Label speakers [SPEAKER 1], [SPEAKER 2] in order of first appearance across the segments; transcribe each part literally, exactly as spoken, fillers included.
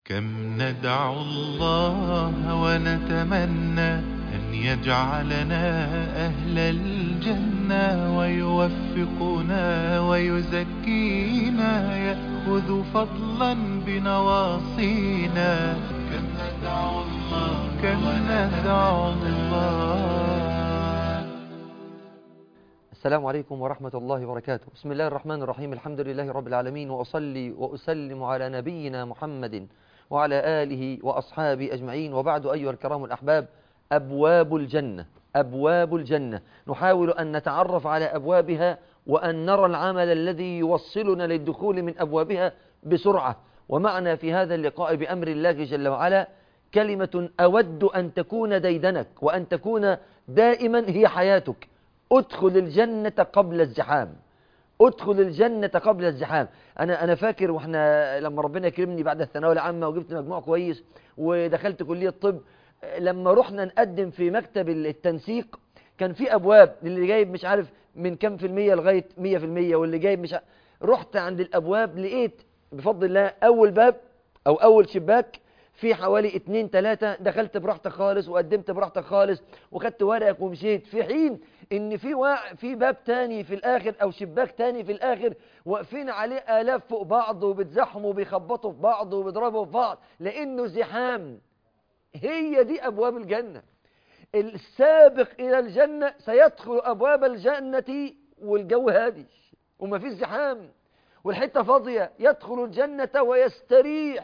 [SPEAKER 1] كم ندعو الله ونتمنى أن يجعلنا أهل الجنة ويوفقنا ويزكينا يأخذ فضلا بنواصينا. كم ندعو الله كم ندعو الله.
[SPEAKER 2] السلام عليكم ورحمة الله وبركاته. بسم الله الرحمن الرحيم. الحمد لله رب العالمين، وأصلي وأسلم على نبينا محمد وعلى آله وأصحابه أجمعين، وبعد أيها الكرام الأحباب، أبواب الجنة أبواب الجنة نحاول أن نتعرف على أبوابها وأن نرى العمل الذي يوصلنا للدخول من أبوابها بسرعة. ومعنا في هذا اللقاء بأمر الله جل وعلا كلمة أود أن تكون ديدنك وأن تكون دائما هي حياتك: ادخل الجنة قبل الزحام. ادخل الجنة قبل الزحام. أنا أنا فاكر وإحنا لما ربنا يكرمني بعد الثانوية العامة وجبت مجموع كويس ودخلت كلية طب، لما رحنا نقدم في مكتب التنسيق كان في أبواب اللي جايب مش عارف من كم في المية لغاية مية في المية، واللي جايب مش عارف. رحت عند الأبواب لقيت بفضل الله أول باب أو أول شباك في حوالي اتنين تلاتة. دخلت براحتك خالص وقدمت براحتك خالص وخدت ورقك ومشيت، في حين ان في وا... في باب تاني في الاخر او شباك تاني في الاخر واقفين عليه الاف فوق بعض وبتزحموا وبيخبطوا في بعض وبيضربوا في بعض لانه زحام. هي دي ابواب الجنة. السابق الى الجنة سيدخل ابواب الجنة والجو هادي وما فيش زحام والحتة فاضية، يدخل الجنة ويستريح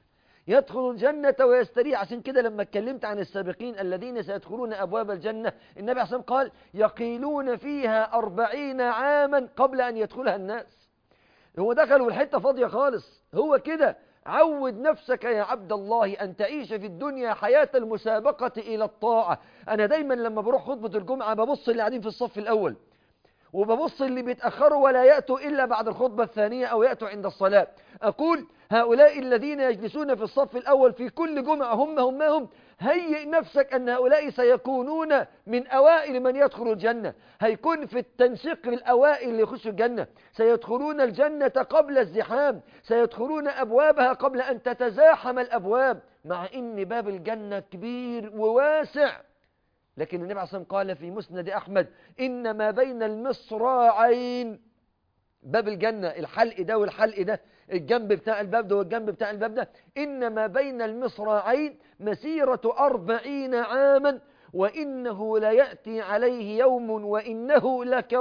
[SPEAKER 2] يدخل الجنة ويستريح. عشان كده لما اتكلمت عن السابقين الذين سيدخلون أبواب الجنة، النبي عليه الصلاة والسلام قال: يقيلون فيها أربعين عاما قبل أن يدخلها الناس. هو دخل والحتة فاضية خالص. هو كده. عود نفسك يا عبد الله أن تعيش في الدنيا حياة المسابقة إلى الطاعة. أنا دايما لما بروح خطبة الجمعة ببص اللي قاعدين في الصف الأول، وببص اللي بيتأخروا ولا يأتوا إلا بعد الخطبة الثانية أو يأتوا عند الصلاة. أقول: هؤلاء الذين يجلسون في الصف الأول في كل جمعة هم هم هم هيئ نفسك أن هؤلاء سيكونون من أوائل من يدخل الجنة. هيكون في التنسيق الأوائل اللي يخشوا الجنة. سيدخلون الجنة قبل الزحام، سيدخلون أبوابها قبل أن تتزاحم الأبواب، مع إن باب الجنة كبير وواسع. لكن النبي عليه الصلاة والسلام قال في مسند أحمد: إن ما بين المصراعين، باب الجنة الحلق ده والحلق ده، الجنب بتاع الباب ده والجنب بتاع الباب ده، إن ما بين المصراعين مسيرة أربعين عاما، وإنه ليأتي عليه يوم وإنه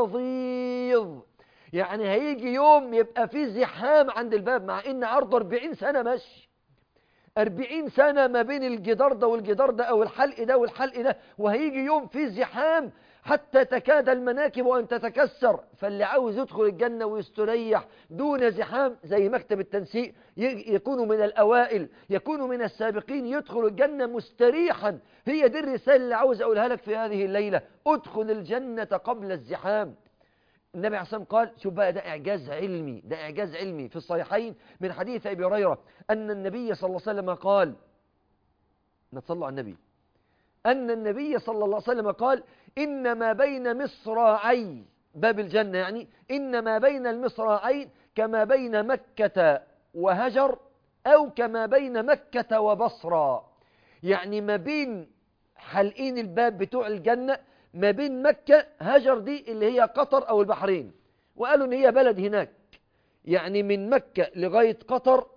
[SPEAKER 2] لكظيظ. يعني هيجي يوم يبقى فيه زحام عند الباب، مع إن عرض أربعين سنة مشي، أربعين سنة ما بين الجدار ده والجدار ده أو الحلق ده والحلق ده، وهيجي يوم فيه زحام حتى تكاد المناكب أن تتكسر. فاللي عاوز يدخل الجنة ويستريح دون زحام زي مكتب التنسيق يكون من الأوائل، يكون من السابقين، يدخل الجنة مستريحا. هي دي الرسالة اللي عاوز أقولها لك في هذه الليلة: ادخل الجنة قبل الزحام. النبي عليه الصلاة والسلام قال، شوف بقى، ده إعجاز علمي، ده إعجاز علمي في الصحيحين من حديث أبي هريرة أن النبي صلى الله عليه وسلم قال، نتصلوا على النبي، أن النبي صلى الله عليه وسلم قال: إن ما بين مصراعي باب الجنة، يعني إن ما بين المصراعين كما بين مكة وهجر أو كما بين مكة وبصرى. يعني ما بين حلقين الباب بتوع الجنة، ما بين مكة، هجر دي اللي هي قطر أو البحرين، وقالوا إن هي بلد هناك، يعني من مكة لغاية قطر،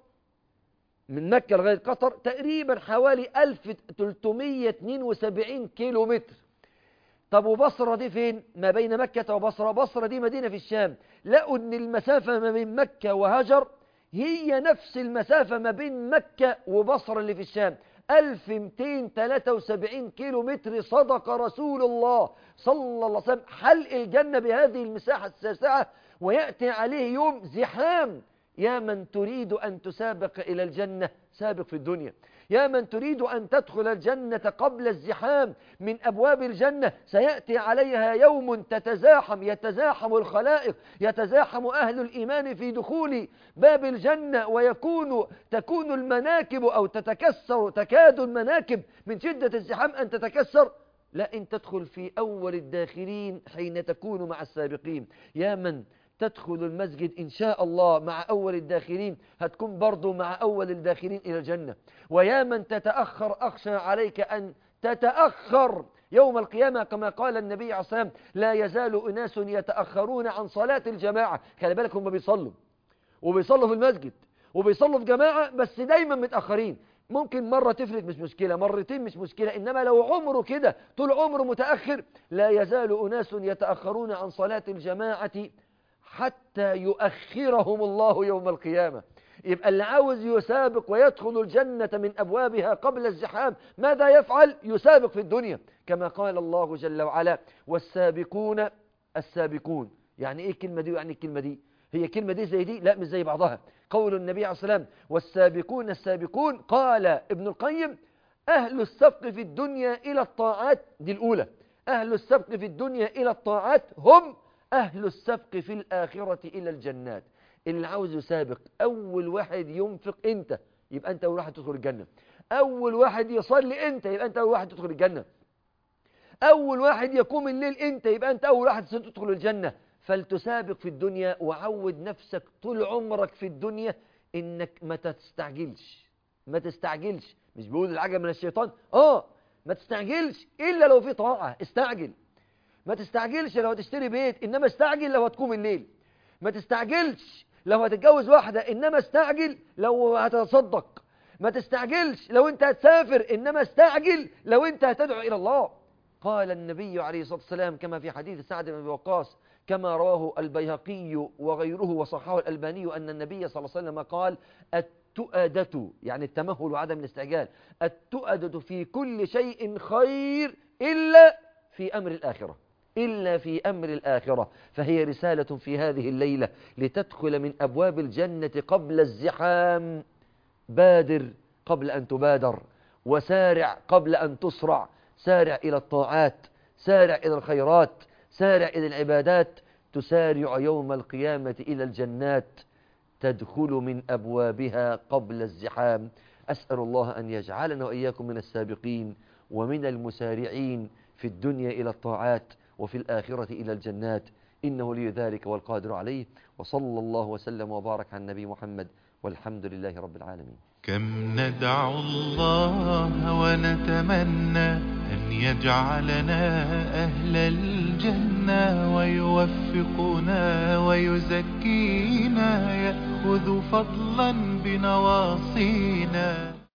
[SPEAKER 2] من مكة لغاية قطر تقريبا حوالي ألف وثلاثمائة واثنين وسبعين كيلو متر. طب وبصرة دي فين؟ ما بين مكة وبصرة، بصرة دي مدينة في الشام. لقوا إن المسافة ما بين مكة وهجر هي نفس المسافة ما بين مكة وبصرة اللي في الشام، ألف ومئتين وثلاثة وسبعين كيلو متر. صدق رسول الله صلى الله عليه وسلم. حلق الجنة بهذه المساحة الساسعة، ويأتي عليه يوم زحام. يا من تريد أن تسابق إلى الجنة، سابق في الدنيا. يا من تريد أن تدخل الجنة قبل الزحام من أبواب الجنة، سيأتي عليها يوم تتزاحم، يتزاحم الخلائق، يتزاحم أهل الإيمان في دخول باب الجنة، ويكون تكون المناكب أو تتكسر، تكاد المناكب من شدة الزحام أن تتكسر. لا، إن تدخل في أول الداخلين حين تكون مع السابقين. يا من تدخل المسجد إن شاء الله مع أول الداخلين، هتكون برضو مع أول الداخلين إلى الجنة. ويا من تتأخر أخشى عليك أن تتأخر يوم القيامة، كما قال النبي عليه الصلاة والسلام: لا يزال أناس يتأخرون عن صلاة الجماعة. خلي بالك، هم بيصلوا وبيصلوا في المسجد وبيصلوا في جماعة، بس دايما متأخرين. ممكن مرة تفلت مش مشكلة، مرتين مش مشكلة، إنما لو عمره كده طول عمره متأخر، لا يزال أناس يتأخرون عن صلاة الجماعة حتى يؤخرهم الله يوم القيامة. يبقى اللي عاوز يسابق ويدخل الجنة من أبوابها قبل الزحام ماذا يفعل؟ يسابق في الدنيا، كما قال الله جل وعلا: والسابقون السابقون. يعني إيه الكلمة دي يعني الكلمة دي؟ هي كلمة دي زي دي؟ لا، مش زي بعضها. قول النبي عليه الصلاة والسلام: والسابقون السابقون، قال ابن القيم: أهل السبق في الدنيا إلى الطاعات، دي الأولى. أهل السبق في الدنيا إلى الطاعات هم أهل السبق في الآخرة إلى الجنات. اللي عاوز يسابق، أول واحد ينفق أنت، يبقى أنت أول واحد تدخل الجنة. أول واحد يصلي أنت، يبقى أنت أول واحد تدخل الجنة. أول واحد يقوم الليل أنت، يبقى أنت أول واحد تدخل الجنة. فلتسابق في الدنيا، وعود نفسك طول عمرك في الدنيا إنك ما تستعجلش. ما تستعجلش، مش بيقول العجل من الشيطان؟ آه ما تستعجلش إلا لو في طاعة، استعجل. ما تستعجلش لو هتشتري بيت، إنما استعجل لو هتقوم الليل. ما تستعجلش لو هتتجوز واحدة، إنما استعجل لو هتتصدق. ما تستعجلش لو أنت هتسافر، إنما استعجل لو أنت هتدعو إلى الله. قال النبي عليه الصلاة والسلام كما في حديث سعد بن أبي وقاص، كما رواه البيهقي وغيره وصححه الألباني، أن النبي صلى الله عليه وسلم قال: التؤدة، يعني التمهل وعدم الاستعجال، التؤدة في كل شيء خير إلا في أمر الآخرة، إلا في أمر الآخرة. فهي رسالة في هذه الليلة لتدخل من أبواب الجنة قبل الزحام. بادر قبل أن تبادر، وسارع قبل أن تسرع. سارع إلى الطاعات، سارع إلى الخيرات، سارع إلى العبادات، تسارع يوم القيامة إلى الجنات، تدخل من أبوابها قبل الزحام. أسأل الله أن يجعلنا وإياكم من السابقين ومن المسارعين في الدنيا إلى الطاعات، وفي الآخرة إلى الجنات، إنه لي ذلك والقادر عليه. وصلى الله وسلم وبارك على النبي محمد، والحمد لله رب العالمين.
[SPEAKER 1] كم ندعو الله ونتمنى أن يجعلنا أهل الجنة، ويوفقنا ويزكينا، يأخذ فضلا بنواصينا.